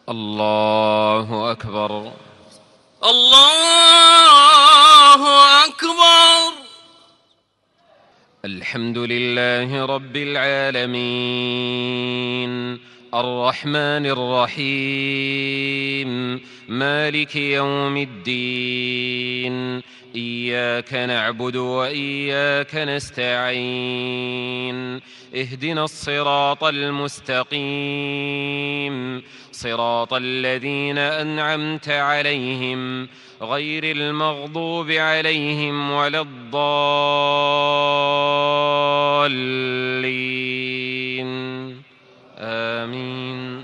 الله أكبر. الله أكبر. الحمد لله رب العالمين الرحمن الرحيم مالك يوم الدين، إياك نعبد وإياك نستعين، اهدنا الصراط المستقيم، صراط الذين أنعمت عليهم غير المغضوب عليهم ولا الضالين، آمين.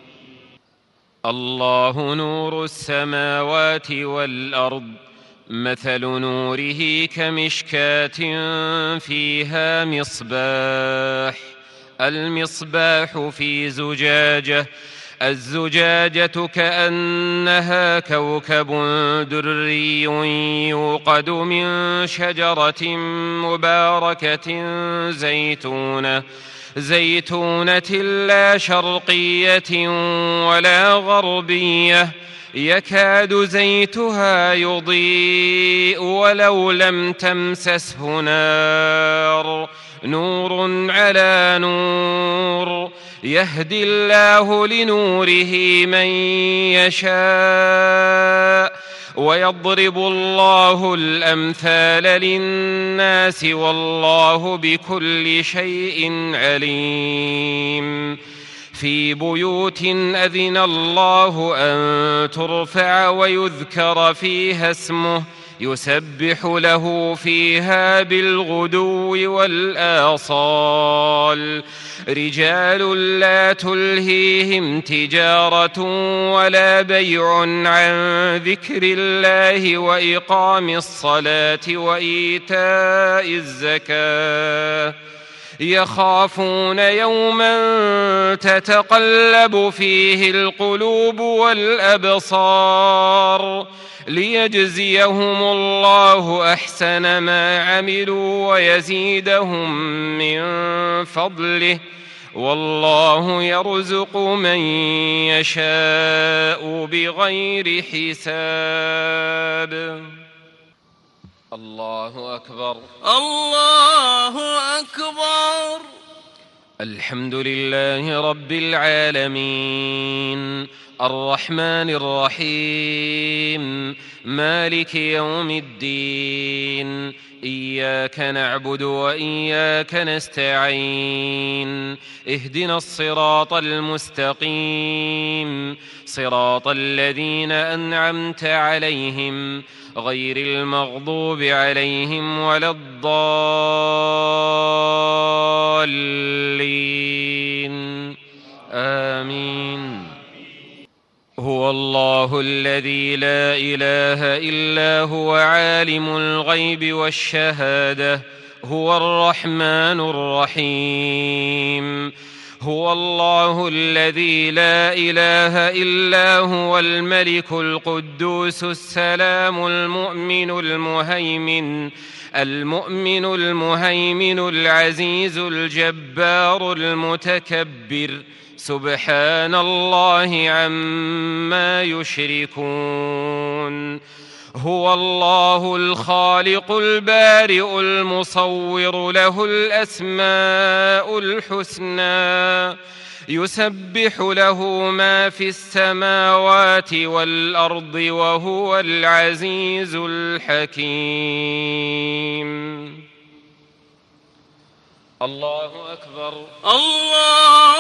الله نور السماوات والأرض، مثل نوره كمشكاة فيها مصباح، المصباح في زجاجة، الزجاجة كأنها كوكب دري يوقد من شجرة مباركة زيتونة لا شرقية ولا غربية، يكاد زيتها يضيء ولو لم تمسسه نار، نور على نور، يهدي الله لنوره من يشاء، ويضرب الله الأمثال للناس والله بكل شيء عليم. في بيوت أذن الله أن ترفع ويذكر فيها اسمه يسبح له فيها بالغدو والآصال، رجال لا تلهيهم تجارة ولا بيع عن ذكر الله وإقام الصلاة وإيتاء الزكاة، يخافون يوما تتقلب فيه القلوب والأبصار، ليجزيهم الله أحسن ما عملوا ويزيدهم من فضله، والله يرزق من يشاء بغير حساب. الله أكبر. الله أكبر. الحمد لله رب العالمين الرحمن الرحيم مالك يوم الدين، إياك نعبد وإياك نستعين، اهدنا الصراط المستقيم، صراط الذين أنعمت عليهم غير المغضوب عليهم ولا الضالين، آمين. هو الله الذي لا إله إلا هو عالم الغيب والشهادة، هو الرحمن الرحيم. هو الله الذي لا إله إلا هو الملك القدوس السلام المؤمن المهيمن العزيز الجبار المتكبر، سبحان الله عما يشركون. هو الله الخالق البارئ المصور، له الأسماء الحسنى، يسبح له ما في السماوات والأرض وهو العزيز الحكيم. الله أكبر. الله